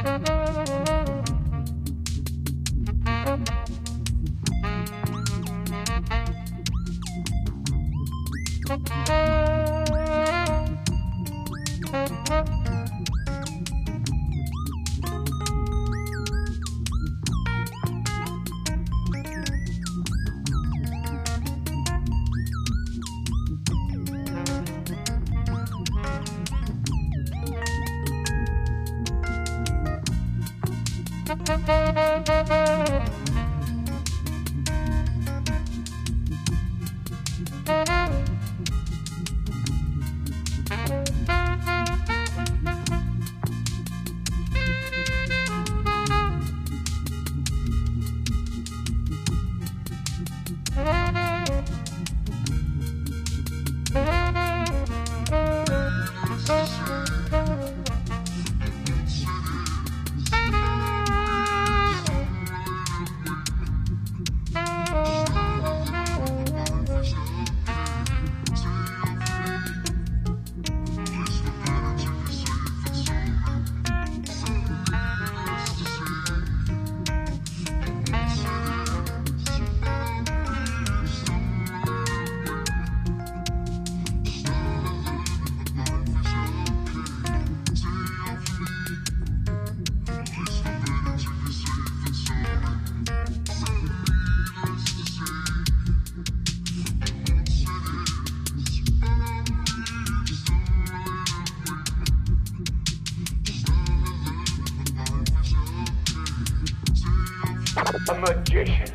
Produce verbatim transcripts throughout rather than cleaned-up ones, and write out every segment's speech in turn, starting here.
A magician.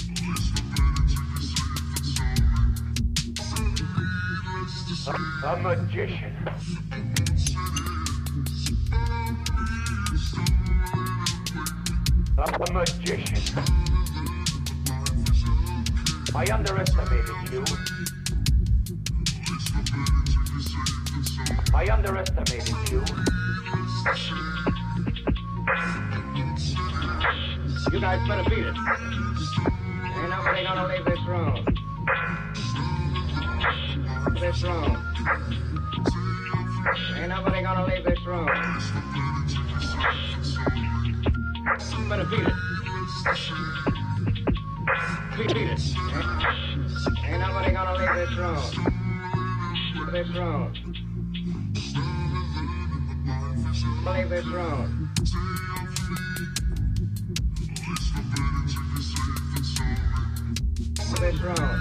A, a magician. A, a magician. I underestimated you. I underestimated you. You guys better beat it. Ain't nobody gonna leave this room. This room. Ain't nobody gonna leave this room. Better beat it. Beat, beat it. Ain't, ain't nobody gonna leave this room. This room. Leave this room. This room.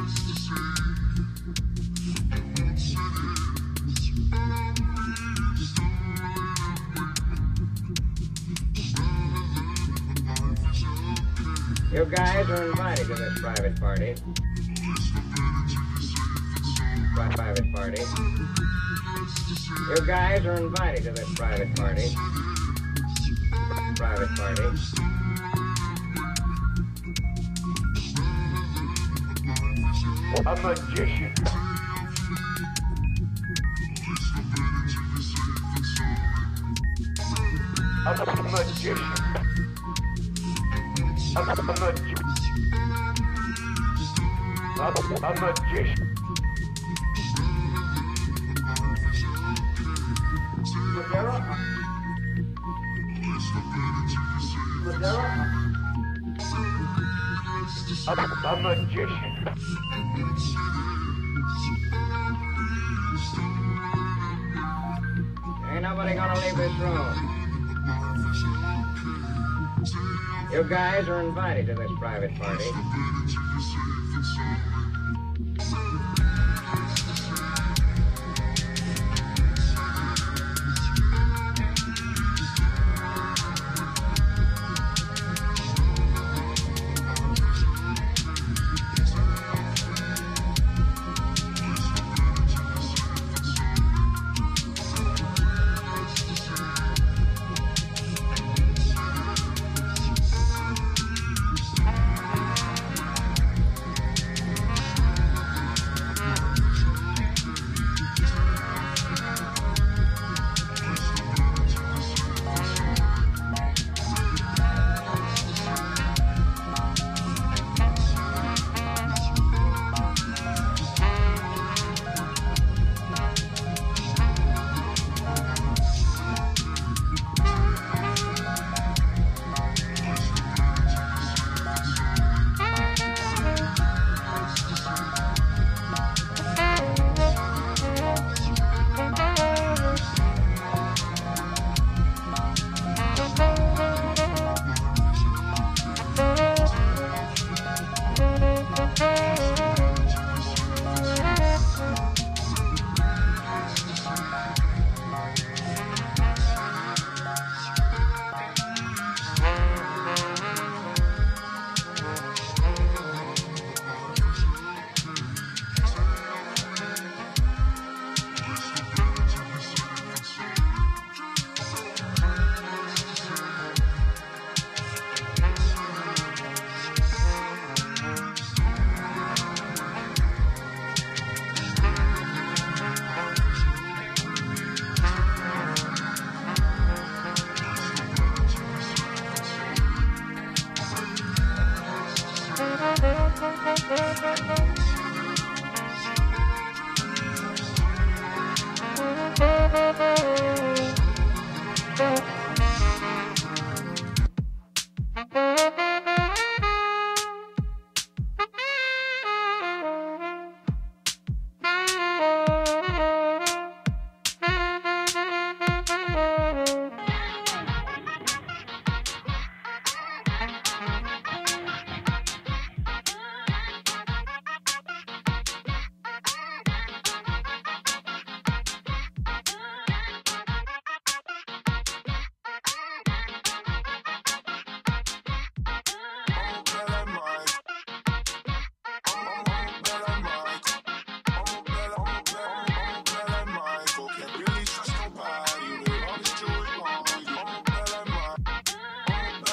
You guys are invited to this private party. Private party. You guys are invited to this private party. Private party. A magician. A, a magician. A, a magician. A, a magician. Madeira? Madeira? A, a magician. Ain't nobody gonna leave this room. You guys are invited to this private party.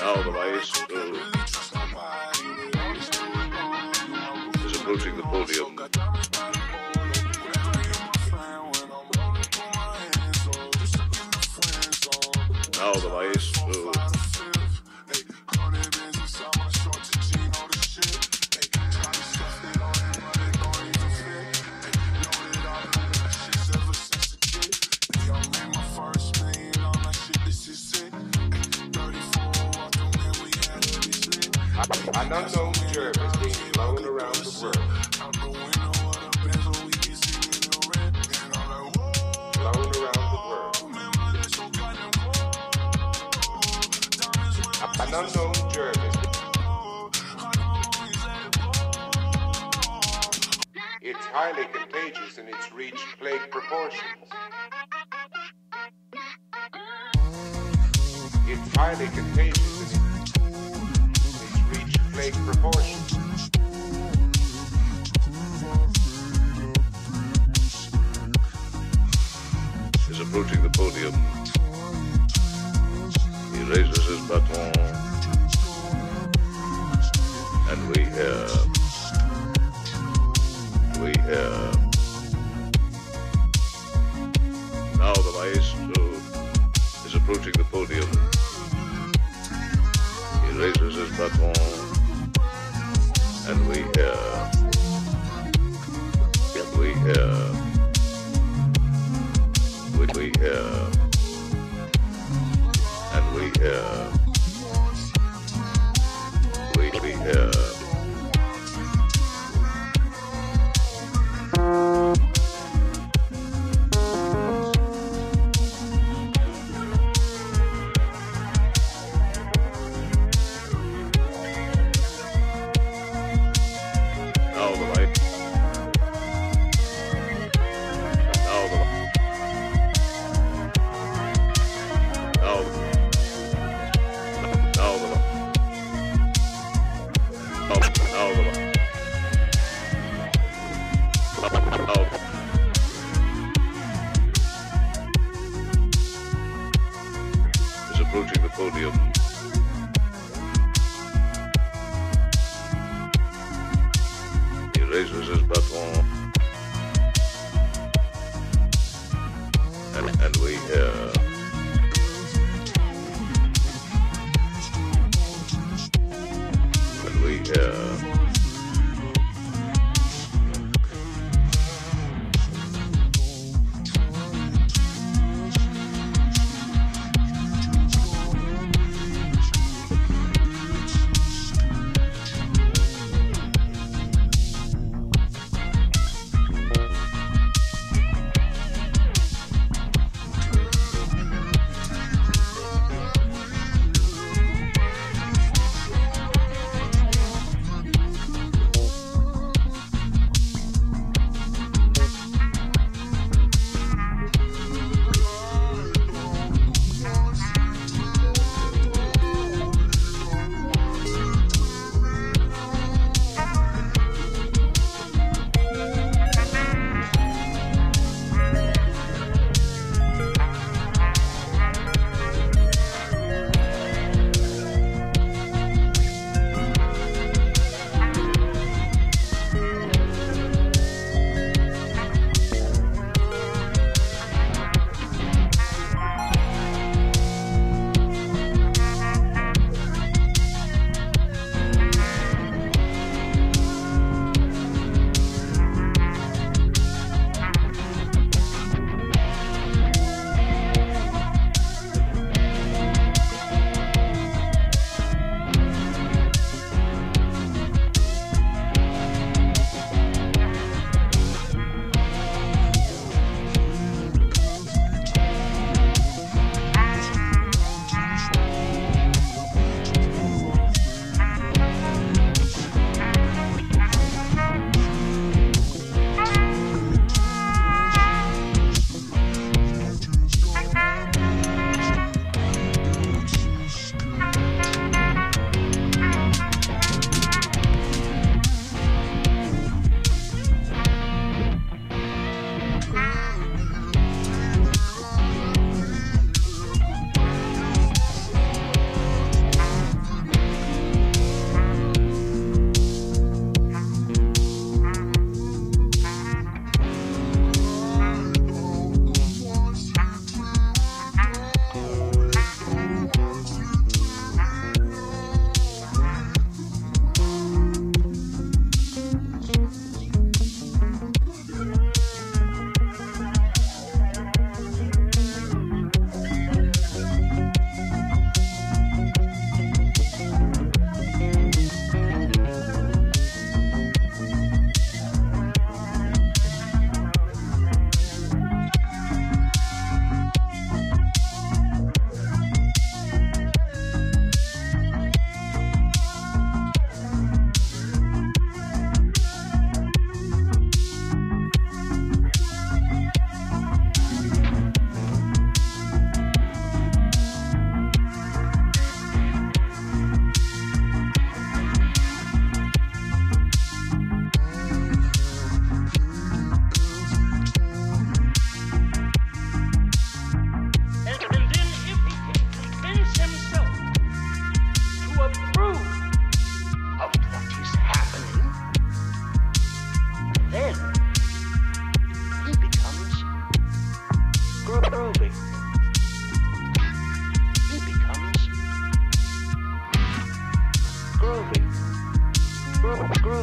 Now the maestro is approaching the podium. Now the maestro An unknown germ is being blown around the world. Blown around the world. An unknown germ is It's highly contagious and it's reached plague proportions. It's highly contagious and it's reached plague proportions. Is approaching the podium. He raises his baton, and we hear, we hear. Now the maestro is approaching the podium. He raises his baton, and we hear, and we hear, we, we hear, and we hear, we, we hear. Approaching the podium. He raises his baton, and, and we hear, and we hear.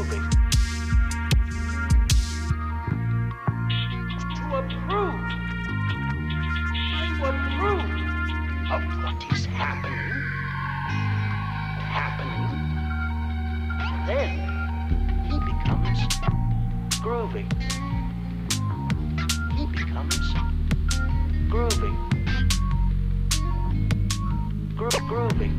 groovy. To approve, to approve of what is happening, happening, then he becomes groovy. He becomes groovy. Gro groovy.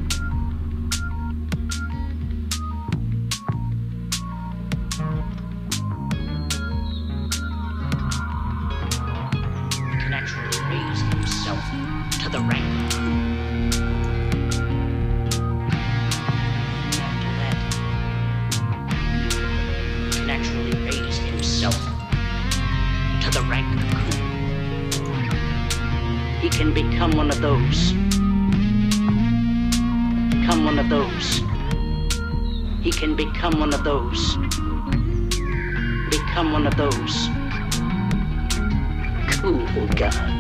Can actually raise himself to the rank. After that, can actually raise himself to the rank of cool. He can become one of those. Become one of those. He can become one of those. Become one of those. Cool guy.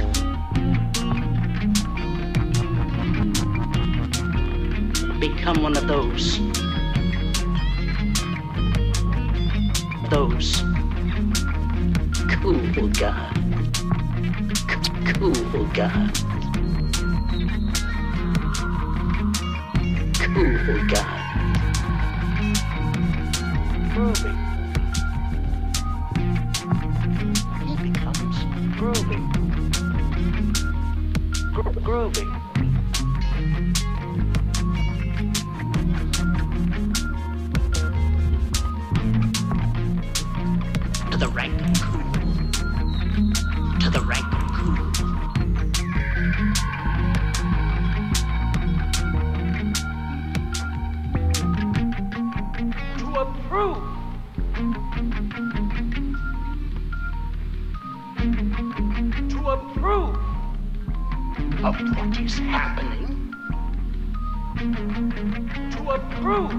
Become one of those. Those. Cool guy. Cool guy. Cool guy. Groovy. He becomes groovy. Gro groovy. To the rank of cool. To the rank of cool. To approve. To approve of what is happening. To approve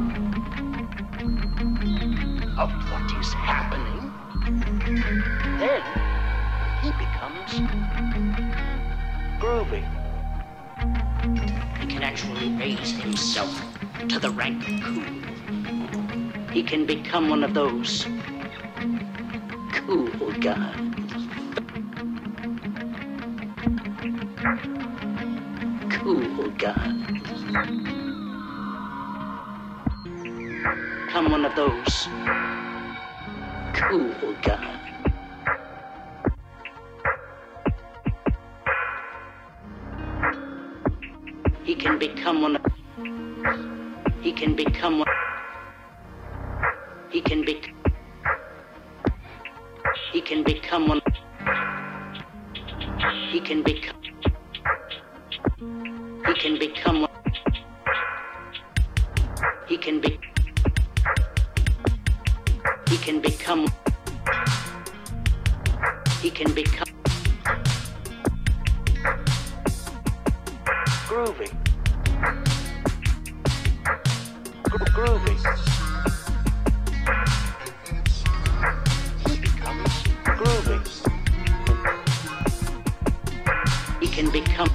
of what is happening. Then he becomes groovy. He can actually raise himself to the rank of cool. He can become one of those. Cool guy. Cool guy. Come one of those. Cool guy. He can become one of. He can become one. He can be. He can become one. He can become. He can become one. He can be. He can become. He can become. Groovy. Gro groovy. He becomes groovy. He can become.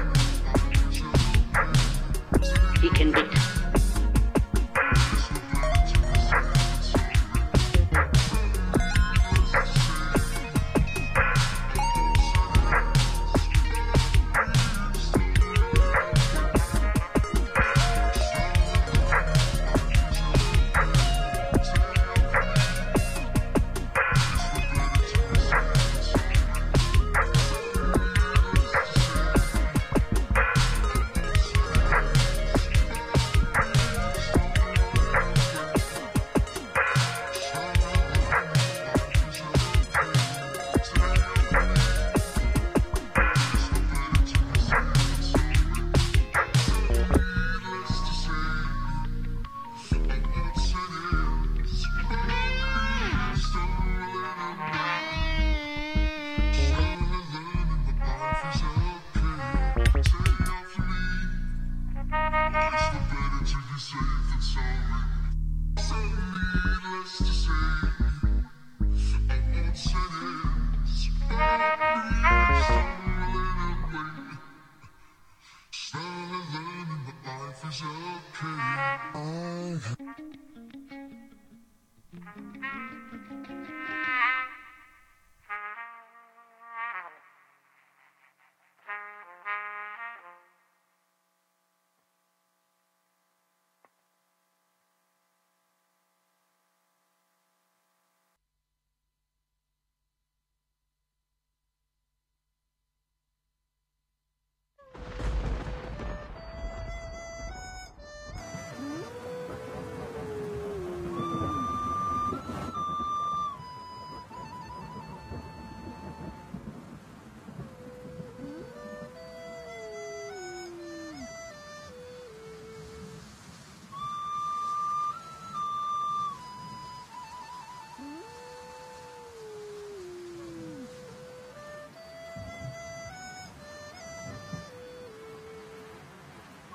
He can become. Life is okay.